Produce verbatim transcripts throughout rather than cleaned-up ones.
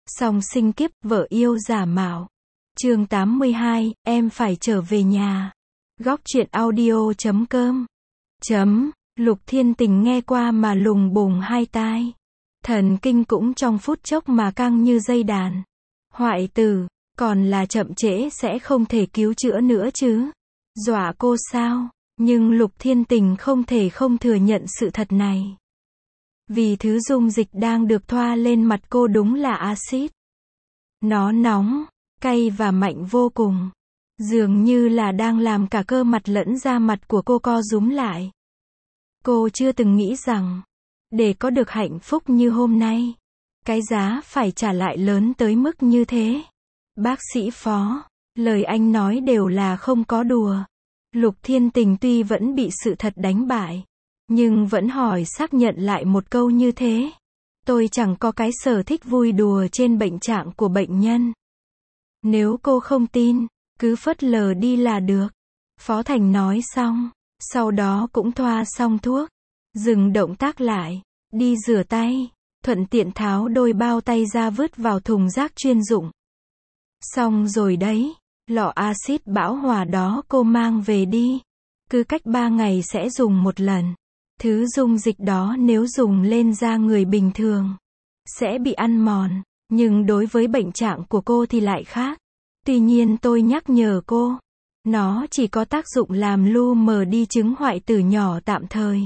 Song sinh kiếp, vợ yêu giả mạo. Chương tám mươi hai, em phải trở về nhà. Góc truyện audio chấm com. Chấm, Lục Thiên Tình nghe qua mà lùng bùng hai tai. Thần kinh cũng trong phút chốc mà căng như dây đàn. Hoại tử, còn là chậm trễ sẽ không thể cứu chữa nữa chứ. Dọa cô sao? Nhưng Lục Thiên Tình không thể không thừa nhận sự thật này. Vì thứ dung dịch đang được thoa lên mặt cô đúng là axit. Nó nóng, cay và mạnh vô cùng. Dường như là đang làm cả cơ mặt lẫn da mặt của cô co rúm lại. Cô chưa từng nghĩ rằng, để có được hạnh phúc như hôm nay, cái giá phải trả lại lớn tới mức như thế. Bác sĩ Phó, lời anh nói đều là không có đùa. Lục Thiên Tình tuy vẫn bị sự thật đánh bại, nhưng vẫn hỏi xác nhận lại một câu như thế. Tôi chẳng có cái sở thích vui đùa trên bệnh trạng của bệnh nhân. Nếu cô không tin, cứ phớt lờ đi là được. Phó Thành nói xong, sau đó cũng thoa xong thuốc. Dừng động tác lại, đi rửa tay, thuận tiện tháo đôi bao tay ra vứt vào thùng rác chuyên dụng. Xong rồi đấy, lọ axit bão hòa đó cô mang về đi. Cứ cách ba ngày sẽ dùng một lần. Thứ dung dịch đó nếu dùng lên da người bình thường, sẽ bị ăn mòn. Nhưng đối với bệnh trạng của cô thì lại khác. Tuy nhiên tôi nhắc nhở cô, nó chỉ có tác dụng làm lu mờ đi chứng hoại tử nhỏ tạm thời.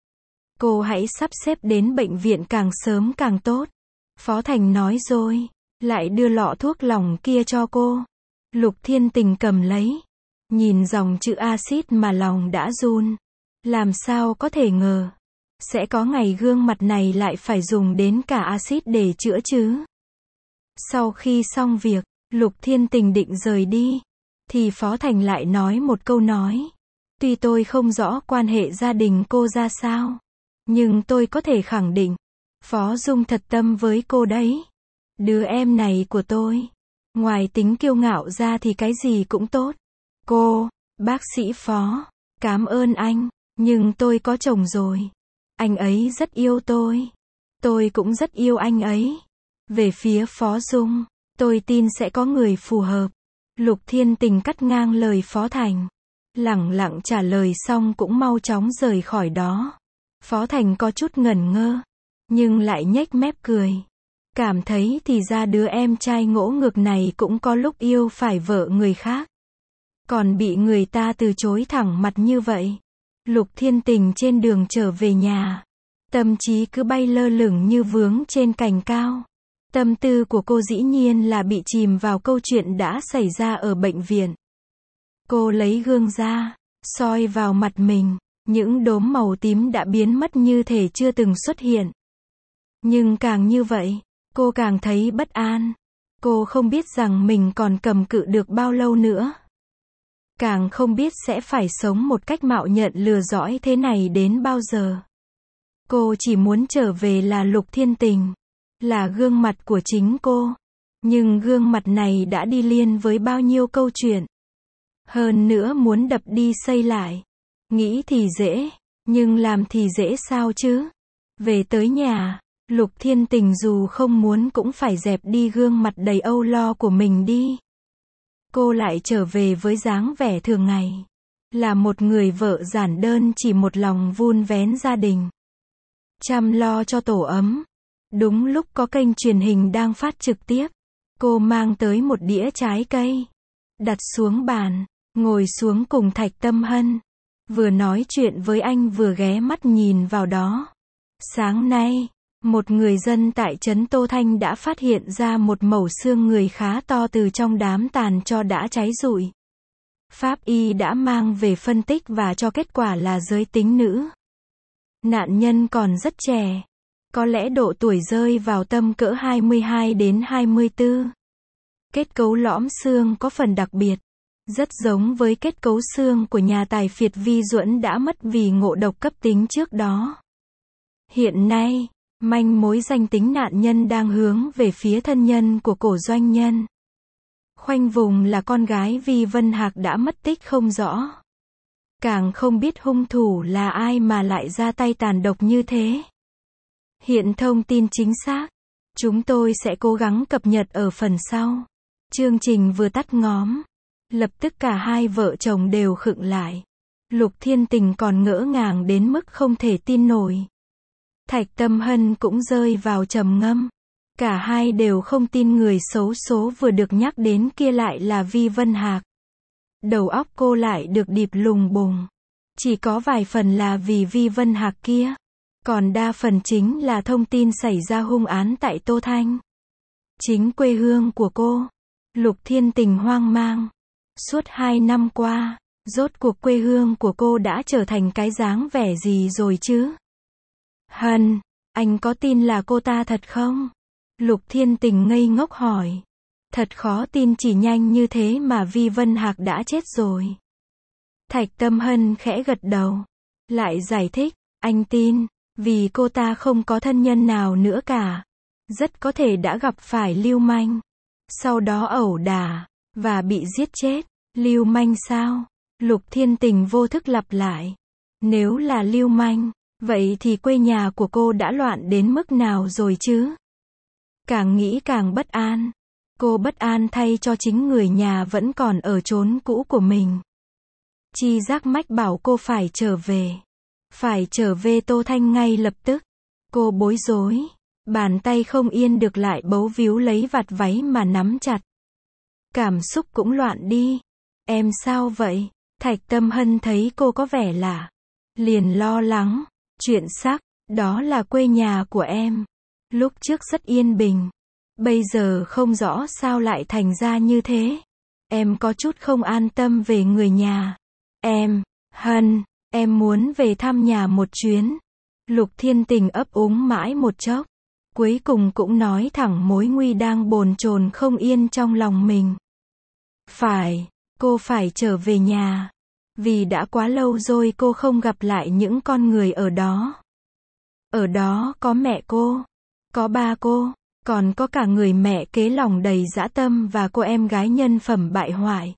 Cô hãy sắp xếp đến bệnh viện càng sớm càng tốt. Phó Thành nói rồi, lại đưa lọ thuốc lỏng kia cho cô. Lục Thiên Tình cầm lấy, nhìn dòng chữ axit mà lòng đã run. Làm sao có thể ngờ, sẽ có ngày gương mặt này lại phải dùng đến cả axit để chữa chứ. Sau khi xong việc, Lục Thiên Tình định rời đi, thì Phó Thành lại nói một câu nói. Tuy tôi không rõ quan hệ gia đình cô ra sao, nhưng tôi có thể khẳng định, Phó Dung thật tâm với cô đấy. Đứa em này của tôi, ngoài tính kiêu ngạo ra thì cái gì cũng tốt. Cô, bác sĩ Phó, cảm ơn anh, nhưng tôi có chồng rồi. Anh ấy rất yêu tôi. Tôi cũng rất yêu anh ấy. Về phía Phó Dung, tôi tin sẽ có người phù hợp. Lục Thiên Tình cắt ngang lời Phó Thành. Lẳng lặng trả lời xong cũng mau chóng rời khỏi đó. Phó Thành có chút ngẩn ngơ, nhưng lại nhếch mép cười. Cảm thấy thì ra đứa em trai ngỗ ngược này cũng có lúc yêu phải vợ người khác. Còn bị người ta từ chối thẳng mặt như vậy. Lục Thiên Tình trên đường trở về nhà. Tâm trí cứ bay lơ lửng như vướng trên cành cao. Tâm tư của cô dĩ nhiên là bị chìm vào câu chuyện đã xảy ra ở bệnh viện. Cô lấy gương ra, soi vào mặt mình. Những đốm màu tím đã biến mất như thể chưa từng xuất hiện. Nhưng càng như vậy, cô càng thấy bất an. Cô không biết rằng mình còn cầm cự được bao lâu nữa. Càng không biết sẽ phải sống một cách mạo nhận lừa dõi thế này đến bao giờ. Cô chỉ muốn trở về là Lục Thiên Tình, là gương mặt của chính cô. Nhưng gương mặt này đã đi liền với bao nhiêu câu chuyện. Hơn nữa muốn đập đi xây lại. Nghĩ thì dễ, nhưng làm thì dễ sao chứ? Về tới nhà, Lục Thiên Tình dù không muốn cũng phải dẹp đi gương mặt đầy âu lo của mình đi. Cô lại trở về với dáng vẻ thường ngày. Là một người vợ giản đơn chỉ một lòng vun vén gia đình. Chăm lo cho tổ ấm. Đúng lúc có kênh truyền hình đang phát trực tiếp. Cô mang tới một đĩa trái cây. Đặt xuống bàn, ngồi xuống cùng Thạch Tâm Hân. Vừa nói chuyện với anh vừa ghé mắt nhìn vào đó. Sáng nay, một người dân tại trấn Tô Thanh đã phát hiện ra một mẩu xương người khá to từ trong đám tàn tro đã cháy rụi. Pháp y đã mang về phân tích và cho kết quả là giới tính nữ. Nạn nhân còn rất trẻ. Có lẽ độ tuổi rơi vào tầm cỡ hai mươi hai đến hai mươi tư. Kết cấu lõm xương có phần đặc biệt. Rất giống với kết cấu xương của nhà tài phiệt Vi Duẫn đã mất vì ngộ độc cấp tính trước đó. Hiện nay, manh mối danh tính nạn nhân đang hướng về phía thân nhân của cổ doanh nhân. Khoanh vùng là con gái Vi Vân Hạc đã mất tích không rõ. Càng không biết hung thủ là ai mà lại ra tay tàn độc như thế. Hiện thông tin chính xác, Chúng tôi sẽ cố gắng cập nhật ở phần sau. Chương trình vừa tắt ngóm. Lập tức cả hai vợ chồng đều khựng lại. Lục Thiên Tình còn ngỡ ngàng đến mức không thể tin nổi. Thạch Tâm Hân cũng rơi vào trầm ngâm. Cả hai đều không tin người xấu số vừa được nhắc đến kia lại là Vi Vân Hạc. Đầu óc cô lại được điệp lùng bùng. Chỉ có vài phần là vì Vi Vân Hạc kia. Còn đa phần chính là thông tin xảy ra hung án tại Tô Thanh. Chính quê hương của cô. Lục Thiên Tình hoang mang. Suốt hai năm qua, rốt cuộc quê hương của cô đã trở thành cái dáng vẻ gì rồi chứ? Hân, anh có tin là cô ta thật không? Lục Thiên Tình ngây ngốc hỏi. Thật khó tin chỉ nhanh như thế mà Vi Vân Hạc đã chết rồi. Thạch Tâm Hân khẽ gật đầu. Lại giải thích, anh tin, vì cô ta không có thân nhân nào nữa cả. Rất có thể đã gặp phải lưu manh. Sau đó ẩu đả, và bị giết chết. Lưu manh sao? Lục Thiên Tình vô thức lặp lại. Nếu là lưu manh, vậy thì quê nhà của cô đã loạn đến mức nào rồi chứ? Càng nghĩ càng bất an. Cô bất an thay cho chính người nhà vẫn còn ở chốn cũ của mình. Chi giác mách bảo cô phải trở về. Phải trở về Tô Thanh ngay lập tức. Cô bối rối. Bàn tay không yên được lại bấu víu lấy vạt váy mà nắm chặt. Cảm xúc cũng loạn đi. Em sao vậy? Thạch Tâm Hân thấy cô có vẻ lạ. Liền lo lắng. Chuyện xác, đó là quê nhà của em. Lúc trước rất yên bình. Bây giờ không rõ sao lại thành ra như thế. Em có chút không an tâm về người nhà. Em, Hân, em muốn về thăm nhà một chuyến. Lục Thiên Tình ấp úng mãi một chốc. Cuối cùng cũng nói thẳng mối nguy đang bồn chồn không yên trong lòng mình. Phải, cô phải trở về nhà. Vì đã quá lâu rồi cô không gặp lại những con người ở đó. Ở đó có mẹ cô, có ba cô, còn có cả người mẹ kế lòng đầy dã tâm và cô em gái nhân phẩm bại hoại.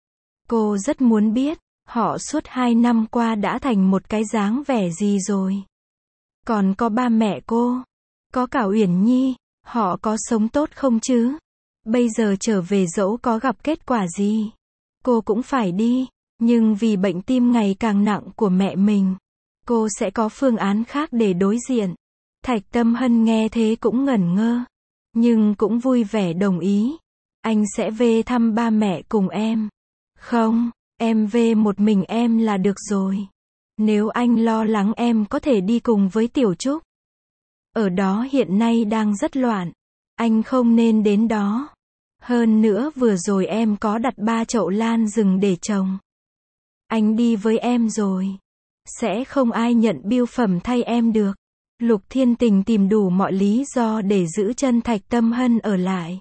Cô rất muốn biết, họ suốt hai năm qua đã thành một cái dáng vẻ gì rồi. Còn có ba mẹ cô, có cả Uyển Nhi, họ có sống tốt không chứ? Bây giờ trở về dẫu có gặp kết quả gì, cô cũng phải đi. Nhưng vì bệnh tim ngày càng nặng của mẹ mình, cô sẽ có phương án khác để đối diện. Thạch Tâm Hân nghe thế cũng ngẩn ngơ, nhưng cũng vui vẻ đồng ý. Anh sẽ về thăm ba mẹ cùng em. Không, em về một mình em là được rồi. Nếu anh lo lắng em có thể đi cùng với Tiểu Trúc. Ở đó hiện nay đang rất loạn. Anh không nên đến đó. Hơn nữa vừa rồi em có đặt ba chậu lan rừng để trồng. Anh đi với em rồi. Sẽ không ai nhận bưu phẩm thay em được. Lục Thiên Tình tìm đủ mọi lý do để giữ chân Thạch Tâm Hân ở lại.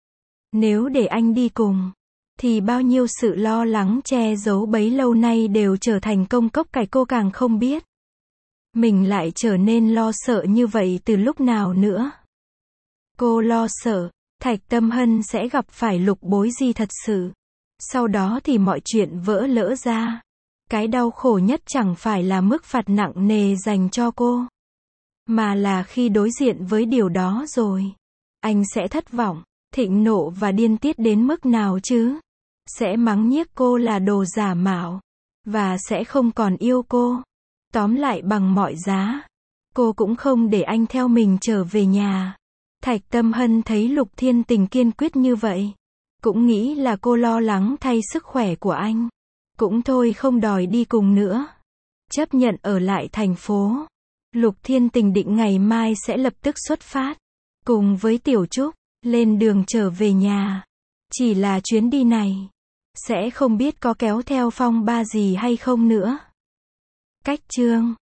Nếu để anh đi cùng, thì bao nhiêu sự lo lắng che giấu bấy lâu nay đều trở thành công cốc cải. Cô càng không biết mình lại trở nên lo sợ như vậy từ lúc nào nữa. Cô lo sợ Thạch Tâm Hân sẽ gặp phải Lục Bối Di thật sự. Sau đó thì mọi chuyện vỡ lỡ ra. Cái đau khổ nhất chẳng phải là mức phạt nặng nề dành cho cô, mà là khi đối diện với điều đó rồi, anh sẽ thất vọng, thịnh nộ và điên tiết đến mức nào chứ? Sẽ mắng nhiếc cô là đồ giả mạo, và sẽ không còn yêu cô. Tóm lại bằng mọi giá, cô cũng không để anh theo mình trở về nhà. Thạch Tâm Hân thấy Lục Thiên Tình kiên quyết như vậy, cũng nghĩ là cô lo lắng thay sức khỏe của anh. Cũng thôi không đòi đi cùng nữa. Chấp nhận ở lại thành phố. Lục Thiên Tình định ngày mai sẽ lập tức xuất phát. Cùng với Tiểu Trúc, lên đường trở về nhà. Chỉ là chuyến đi này, sẽ không biết có kéo theo phong ba gì hay không nữa. Cách chương